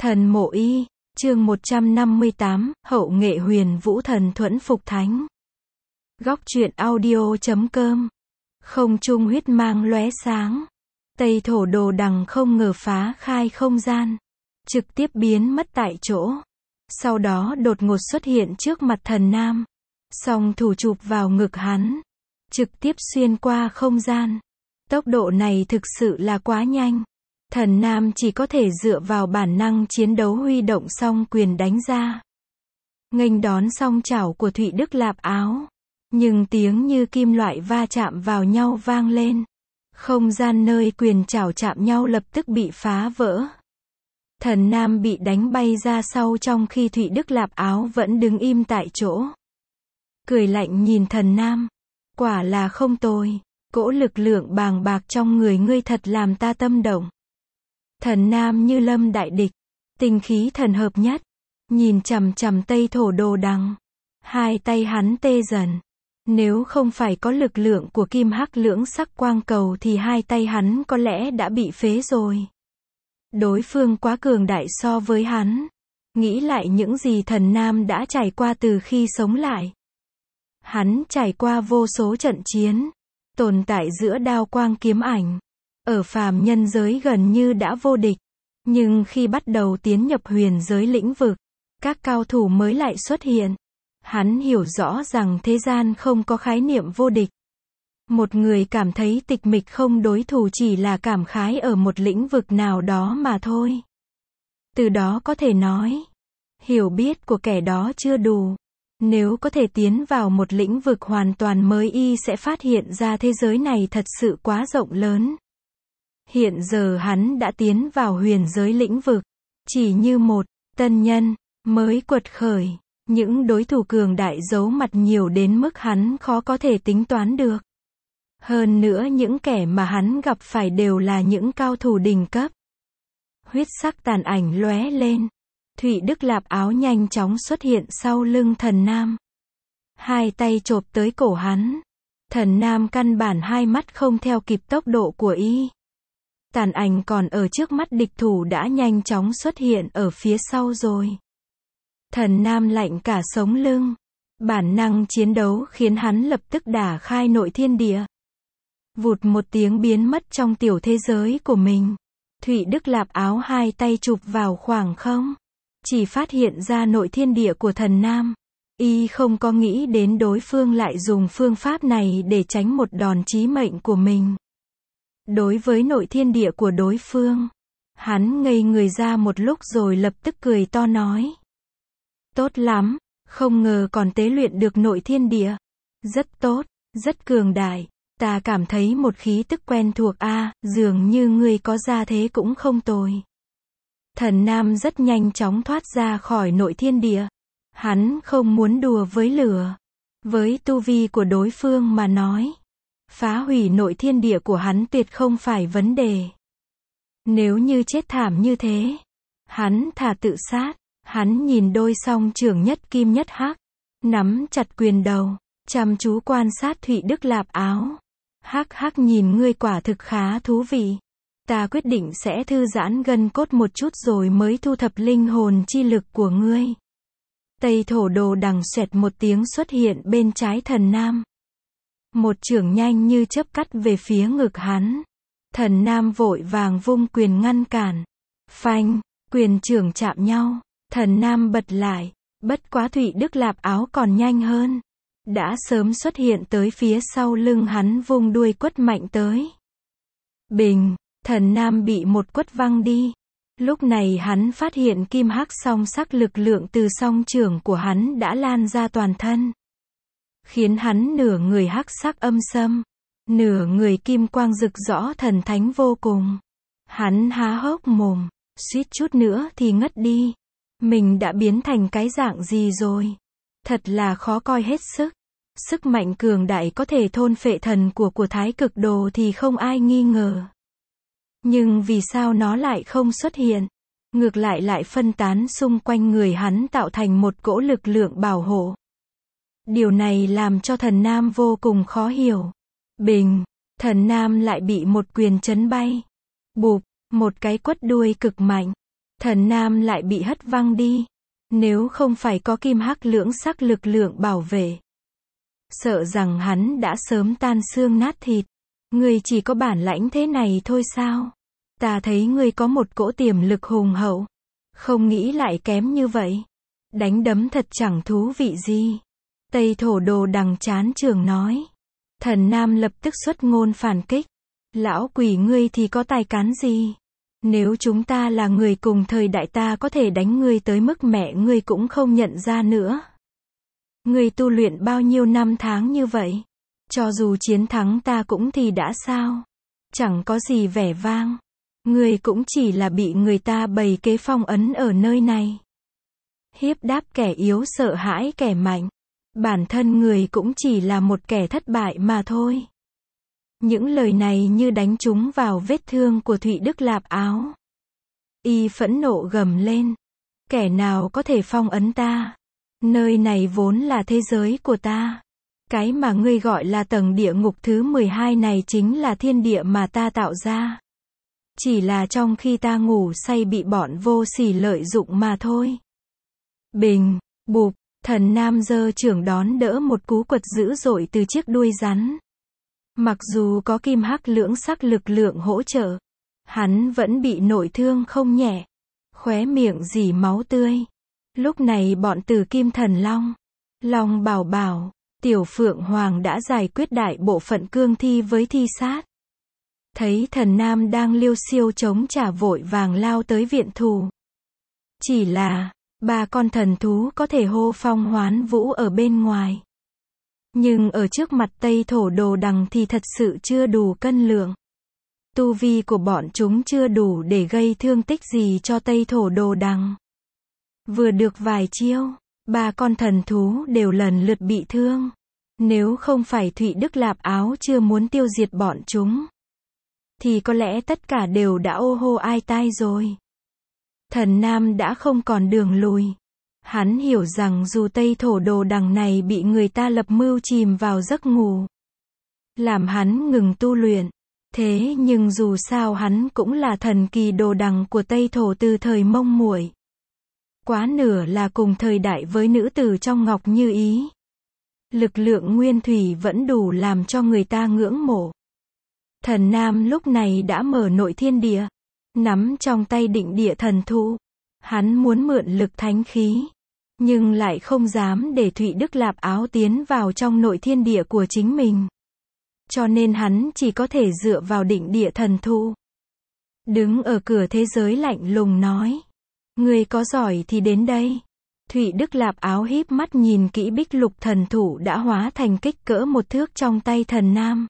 Thần mộ y, chương 158, hậu nghệ huyền vũ thần thuẫn phục thánh. Góc truyện audio.com. Không trung huyết mang lóe sáng. Tây thổ đồ đằng không ngờ phá khai không gian. Trực tiếp biến mất tại chỗ. Sau đó đột ngột xuất hiện trước mặt thần nam. Song thủ chụp vào ngực hắn. Trực tiếp xuyên qua không gian. Tốc độ này thực sự là quá nhanh. Thần nam chỉ có thể dựa vào bản năng chiến đấu huy động song quyền đánh ra. Nghênh đón song chảo của Thụy Đức Lạp Áo. Nhưng tiếng như kim loại va chạm vào nhau vang lên. Không gian nơi quyền chảo chạm nhau lập tức bị phá vỡ. Thần nam bị đánh bay ra sau trong khi Thụy Đức Lạp Áo vẫn đứng im tại chỗ. Cười lạnh nhìn thần nam. Quả là không tồi. Cỗ lực lượng bàng bạc trong người ngươi thật làm ta tâm động. Thần nam như lâm đại địch. Tinh khí thần hợp nhất. Nhìn chằm chằm Tây thổ đồ đằng. Hai tay hắn tê dần. Nếu không phải có lực lượng của kim hắc lưỡng sắc quang cầu thì hai tay hắn có lẽ đã bị phế rồi. Đối phương quá cường đại so với hắn. Nghĩ lại những gì thần nam đã trải qua từ khi sống lại. Hắn trải qua vô số trận chiến. Tồn tại giữa đao quang kiếm ảnh. Ở phàm nhân giới gần như đã vô địch. Nhưng khi bắt đầu tiến nhập huyền giới lĩnh vực, các cao thủ mới lại xuất hiện. Hắn hiểu rõ rằng thế gian không có khái niệm vô địch. Một người cảm thấy tịch mịch không đối thủ chỉ là cảm khái ở một lĩnh vực nào đó mà thôi. Từ đó có thể nói, hiểu biết của kẻ đó chưa đủ. Nếu có thể tiến vào một lĩnh vực hoàn toàn mới y sẽ phát hiện ra thế giới này thật sự quá rộng lớn. Hiện giờ hắn đã tiến vào huyền giới lĩnh vực. Chỉ như một tân nhân mới quật khởi. Những đối thủ cường đại giấu mặt nhiều đến mức hắn khó có thể tính toán được. Hơn nữa những kẻ mà hắn gặp phải đều là những cao thủ đỉnh cấp. Huyết sắc tàn ảnh lóe lên. Thụy Đức Lạp Áo nhanh chóng xuất hiện sau lưng thần nam. Hai tay chộp tới cổ hắn. Thần nam căn bản hai mắt không theo kịp tốc độ của y. Tàn ảnh còn ở trước mắt địch thủ đã nhanh chóng xuất hiện ở phía sau rồi. Thần nam lạnh cả sống lưng. Bản năng chiến đấu khiến hắn lập tức đả khai nội thiên địa. Vụt một tiếng biến mất trong tiểu thế giới của mình. Thụy Đức Lạp Áo hai tay chụp vào khoảng không. Chỉ phát hiện ra nội thiên địa của thần nam. Y không có nghĩ đến đối phương lại dùng phương pháp này để tránh một đòn chí mệnh của mình. Đối với nội thiên địa của đối phương, hắn ngây người ra một lúc rồi lập tức cười to nói. Tốt lắm, không ngờ còn tế luyện được nội thiên địa. Rất tốt, rất cường đại. Ta cảm thấy một khí tức quen thuộc dường như ngươi có ra thế cũng không tồi. Thần nam rất nhanh chóng thoát ra khỏi nội thiên địa. Hắn không muốn đùa với lửa. Với tu vi của đối phương mà nói, phá hủy nội thiên địa của hắn tuyệt không phải vấn đề. Nếu như chết thảm như thế, hắn thà tự sát. Hắn nhìn đôi song trưởng nhất kim nhất hắc, nắm chặt quyền đầu, chăm chú quan sát Thụy Đức Lạp Áo. Hắc hắc nhìn ngươi quả thực khá thú vị. Ta quyết định sẽ thư giãn gân cốt một chút rồi mới thu thập linh hồn chi lực của ngươi. Tây thổ đồ đằng xoẹt một tiếng xuất hiện bên trái thần nam. Một chưởng nhanh như chớp cắt về phía ngực hắn. Thần nam vội vàng vung quyền ngăn cản. Phanh, quyền chưởng chạm nhau. Thần nam bật lại. Bất quá Thụy Đức Lạp Áo còn nhanh hơn. Đã sớm xuất hiện tới phía sau lưng hắn vung đuôi quất mạnh tới. Bình, thần nam bị một quất văng đi. Lúc này hắn phát hiện kim hắc song sắc lực lượng từ song chưởng của hắn đã lan ra toàn thân. Khiến hắn nửa người hắc sắc âm sâm, nửa người kim quang rực rõ thần thánh vô cùng. Hắn há hốc mồm, suýt chút nữa thì ngất đi. Mình đã biến thành cái dạng gì rồi? Thật là khó coi hết sức. Sức mạnh cường đại có thể thôn phệ thần của Thái Cực Đồ thì không ai nghi ngờ. Nhưng vì sao nó lại không xuất hiện? Ngược lại phân tán xung quanh người hắn tạo thành một cỗ lực lượng bảo hộ. Điều này làm cho thần nam vô cùng khó hiểu. Bình, thần nam lại bị một quyền chấn bay. Bụp, một cái quất đuôi cực mạnh. Thần nam lại bị hất văng đi. Nếu không phải có kim hắc lưỡng sắc lực lượng bảo vệ, sợ rằng hắn đã sớm tan xương nát thịt. Ngươi chỉ có bản lãnh thế này thôi sao? Ta thấy ngươi có một cỗ tiềm lực hùng hậu. Không nghĩ lại kém như vậy. Đánh đấm thật chẳng thú vị gì. Tây Thổ Đồ Đằng chán trường nói. Thần nam lập tức xuất ngôn phản kích. Lão quỷ ngươi thì có tài cán gì? Nếu chúng ta là người cùng thời đại ta có thể đánh ngươi tới mức mẹ ngươi cũng không nhận ra nữa. Ngươi tu luyện bao nhiêu năm tháng như vậy? Cho dù chiến thắng ta cũng thì đã sao? Chẳng có gì vẻ vang. Ngươi cũng chỉ là bị người ta bày kế phong ấn ở nơi này. Hiếp đáp kẻ yếu sợ hãi kẻ mạnh. Bản thân người cũng chỉ là một kẻ thất bại mà thôi. Những lời này như đánh trúng vào vết thương của Thụy Đức Lạp Áo. Y phẫn nộ gầm lên. Kẻ nào có thể phong ấn ta? Nơi này vốn là thế giới của ta. Cái mà ngươi gọi là tầng địa ngục thứ 12 này chính là thiên địa mà ta tạo ra. Chỉ là trong khi ta ngủ say bị bọn vô sỉ lợi dụng mà thôi. Bình, bụp, thần nam giơ chưởng đón đỡ một cú quật dữ dội từ chiếc đuôi rắn. Mặc dù có kim hắc lưỡng sắc lực lượng hỗ trợ, hắn vẫn bị nội thương không nhẹ, khóe miệng rỉ máu tươi. Lúc này bọn Tử Kim Thần Long, Long Bảo Bảo, Tiểu Phượng Hoàng đã giải quyết đại bộ phận cương thi với thi sát. Thấy thần nam đang liêu xiêu chống trả vội vàng lao tới viện thù. Chỉ là, ba con thần thú có thể hô phong hoán vũ ở bên ngoài. Nhưng ở trước mặt Tây Thổ Đồ Đằng thì thật sự chưa đủ cân lượng. Tu vi của bọn chúng chưa đủ để gây thương tích gì cho Tây Thổ Đồ Đằng. Vừa được vài chiêu, ba con thần thú đều lần lượt bị thương. Nếu không phải Thụy Đức Lạp Áo chưa muốn tiêu diệt bọn chúng, thì có lẽ tất cả đều đã ô hô ai tai rồi. Thần nam đã không còn đường lùi. Hắn hiểu rằng dù Tây Thổ Đồ Đằng này bị người ta lập mưu chìm vào giấc ngủ, làm hắn ngừng tu luyện. Thế nhưng dù sao hắn cũng là thần kỳ đồ đằng của Tây Thổ từ thời Mông Muội. Quá nửa là cùng thời đại với nữ tử trong Ngọc Như Ý. Lực lượng nguyên thủy vẫn đủ làm cho người ta ngưỡng mộ. Thần nam lúc này đã mở nội thiên địa, nắm trong tay định địa thần thụ. Hắn muốn mượn lực thánh khí, nhưng lại không dám để Thụy Đức Lạp Áo tiến vào trong nội thiên địa của chính mình. Cho nên hắn chỉ có thể dựa vào định địa thần thụ. Đứng ở cửa thế giới lạnh lùng nói. Người có giỏi thì đến đây. Thụy Đức Lạp Áo híp mắt nhìn kỹ bích lục thần thụ đã hóa thành kích cỡ 1 thước trong tay thần nam.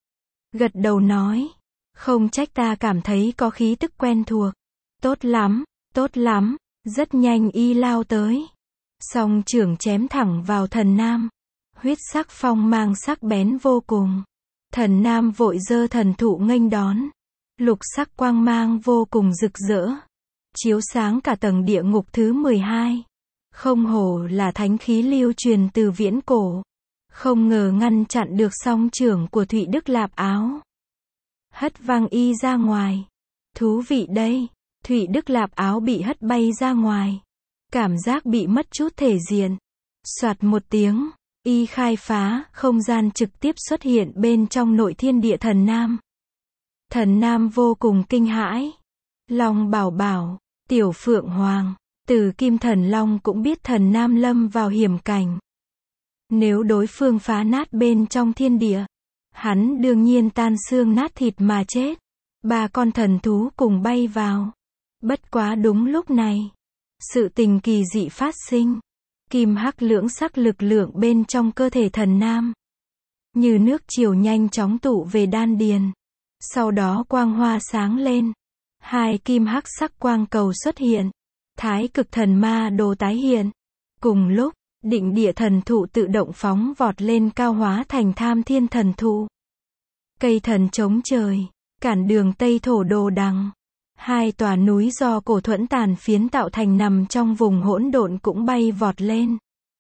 Gật đầu nói. Không trách ta cảm thấy có khí tức quen thuộc. Tốt lắm, tốt lắm. Rất nhanh y lao tới. Song chưởng chém thẳng vào thần nam. Huyết sắc phong mang sắc bén vô cùng. Thần nam vội giơ thần thụ nghênh đón. Lục sắc quang mang vô cùng rực rỡ, chiếu sáng cả tầng địa ngục thứ 12. Không hổ là thánh khí lưu truyền từ viễn cổ. Không ngờ ngăn chặn được song chưởng của Thụy Đức Lạp Áo. Hất văng y ra ngoài. Thú vị đây. Thụy Đức Lạp Áo bị hất bay ra ngoài. Cảm giác bị mất chút thể diện. Soạt một tiếng, y khai phá, không gian trực tiếp xuất hiện bên trong nội thiên địa thần nam. Thần nam vô cùng kinh hãi. Long Bảo Bảo, Tiểu Phượng Hoàng, Tử Kim Thần Long cũng biết thần nam lâm vào hiểm cảnh. Nếu đối phương phá nát bên trong thiên địa, hắn đương nhiên tan xương nát thịt mà chết. Ba con thần thú cùng bay vào. Bất quá đúng lúc này, sự tình kỳ dị phát sinh. Kim hắc lưỡng sắc lực lượng bên trong cơ thể thần nam, như nước chiều nhanh chóng tụ về đan điền. Sau đó quang hoa sáng lên. 2 kim hắc sắc quang cầu xuất hiện. Thái cực thần ma đồ tái hiện. Cùng lúc, định địa thần thụ tự động phóng vọt lên cao hóa thành tham thiên thần thụ. Cây thần chống trời, cản đường Tây Thổ Đồ Đằng. 2 tòa núi do cổ thuẫn tàn phiến tạo thành nằm trong vùng hỗn độn cũng bay vọt lên,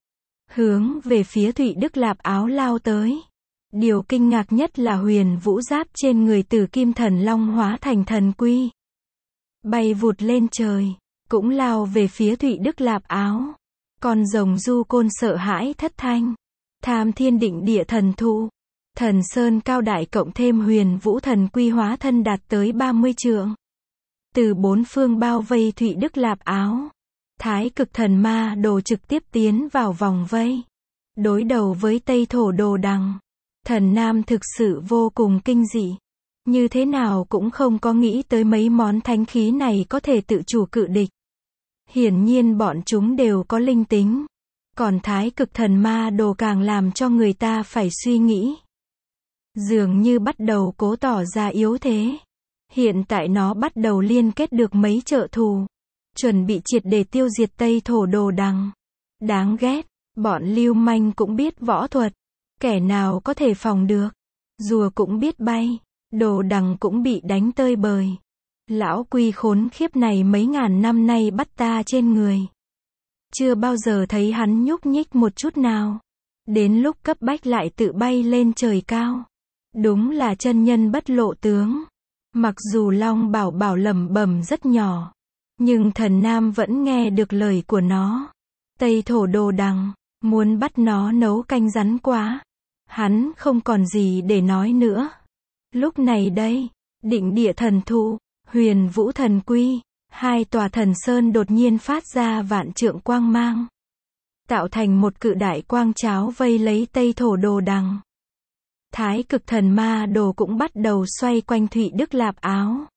hướng về phía Thụy Đức Lạp Áo lao tới. Điều kinh ngạc nhất là huyền vũ giáp trên người Tử Kim Thần Long hóa thành thần quy, bay vụt lên trời. cũng lao về phía Thụy Đức Lạp Áo. Con rồng Du Côn sợ hãi thất thanh. Tham Thiên Định Địa Thần Thụ, Thần Sơn Cao Đại cộng thêm Huyền Vũ Thần Quy hóa thân đạt tới 30 trượng. Từ bốn phương bao vây Thụy Đức Lạp Áo. Thái Cực Thần Ma Đồ trực tiếp tiến vào vòng vây. Đối đầu với Tây Thổ Đồ Đằng. Thần Nam thực sự vô cùng kinh dị. Như thế nào cũng không có nghĩ tới mấy món thánh khí này có thể tự chủ cự địch. Hiển nhiên bọn chúng đều có linh tính. Còn Thái Cực Thần Ma Đồ càng làm cho người ta phải suy nghĩ. Dường như bắt đầu cố tỏ ra yếu thế. Hiện tại nó bắt đầu liên kết được mấy trợ thù. Chuẩn bị triệt để tiêu diệt Tây Thổ Đồ Đằng. Đáng ghét, bọn lưu manh cũng biết võ thuật. Kẻ nào có thể phòng được. Rùa cũng biết bay. Đồ Đằng cũng bị đánh tơi bời. Lão Quy khốn khiếp này mấy ngàn năm nay bắt ta trên người. Chưa bao giờ thấy hắn nhúc nhích một chút nào. Đến lúc cấp bách lại tự bay lên trời cao. Đúng là chân nhân bất lộ tướng. Mặc dù Long Bảo Bảo lẩm bẩm rất nhỏ. Nhưng Thần Nam vẫn nghe được lời của nó. Tây Thổ Đồ Đằng, muốn bắt nó nấu canh rắn quá. Hắn không còn gì để nói nữa. Lúc này đây, Định Địa Thần Thụ, Huyền Vũ Thần Quy, hai tòa thần sơn đột nhiên phát ra vạn trượng quang mang. Tạo thành một cự đại quang cháo vây lấy Tây Thổ Đồ Đằng. Thái Cực Thần Ma Đồ cũng bắt đầu xoay quanh Thụy Đức Lạp Áo.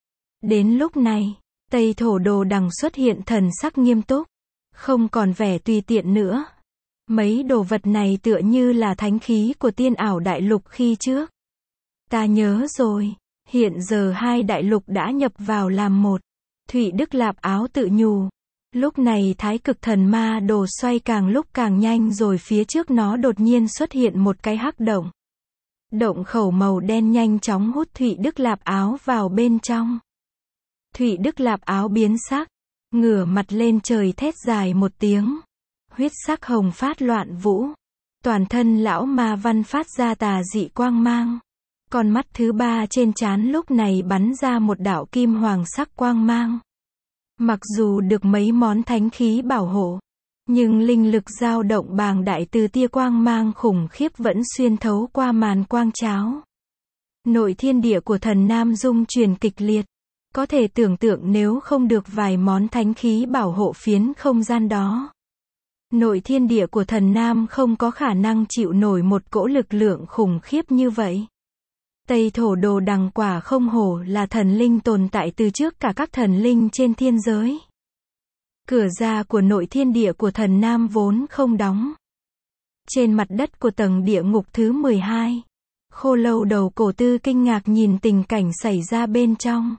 Đến lúc này, Tây Thổ Đồ Đằng xuất hiện thần sắc nghiêm túc. Không còn vẻ tùy tiện nữa. Mấy đồ vật này tựa như là thánh khí của Tiên Ảo Đại Lục khi trước. Ta nhớ rồi, hiện giờ hai đại lục đã nhập vào làm một. Thụy Đức Lạp Áo tự nhủ. Lúc này Thái Cực Thần Ma Đồ xoay càng lúc càng nhanh rồi phía trước nó đột nhiên xuất hiện một cái hắc động. Động khẩu màu đen nhanh chóng hút Thụy Đức Lạp Áo vào bên trong. Thụy Đức Lạp Áo biến sắc, ngửa mặt lên trời thét dài một tiếng. Huyết sắc hồng phát loạn vũ. Toàn thân lão ma văn phát ra tà dị quang mang. Con mắt thứ ba trên trán lúc này bắn ra một đạo kim hoàng sắc quang mang. Mặc dù được mấy món thánh khí bảo hộ, nhưng linh lực dao động bàng đại từ tia quang mang khủng khiếp vẫn xuyên thấu qua màn quang cháo. Nội thiên địa của Thần Nam rung chuyển kịch liệt. Có thể tưởng tượng nếu không được vài món thánh khí bảo hộ phiến không gian đó. Nội thiên địa của Thần Nam không có khả năng chịu nổi một cỗ lực lượng khủng khiếp như vậy. Tây Thổ Đồ Đằng quả không hổ là thần linh tồn tại từ trước cả các thần linh trên thiên giới. Cửa ra của nội thiên địa của Thần Nam vốn không đóng. Trên mặt đất của tầng địa ngục thứ 12, Khô Lâu Đầu Cổ Tư kinh ngạc nhìn tình cảnh xảy ra bên trong.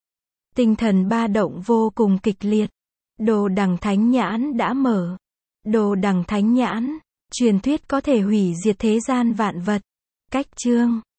Tinh thần ba động vô cùng kịch liệt. Đồ Đằng Thánh Nhãn đã mở. Đồ Đằng Thánh Nhãn, truyền thuyết có thể hủy diệt thế gian vạn vật. Cách chương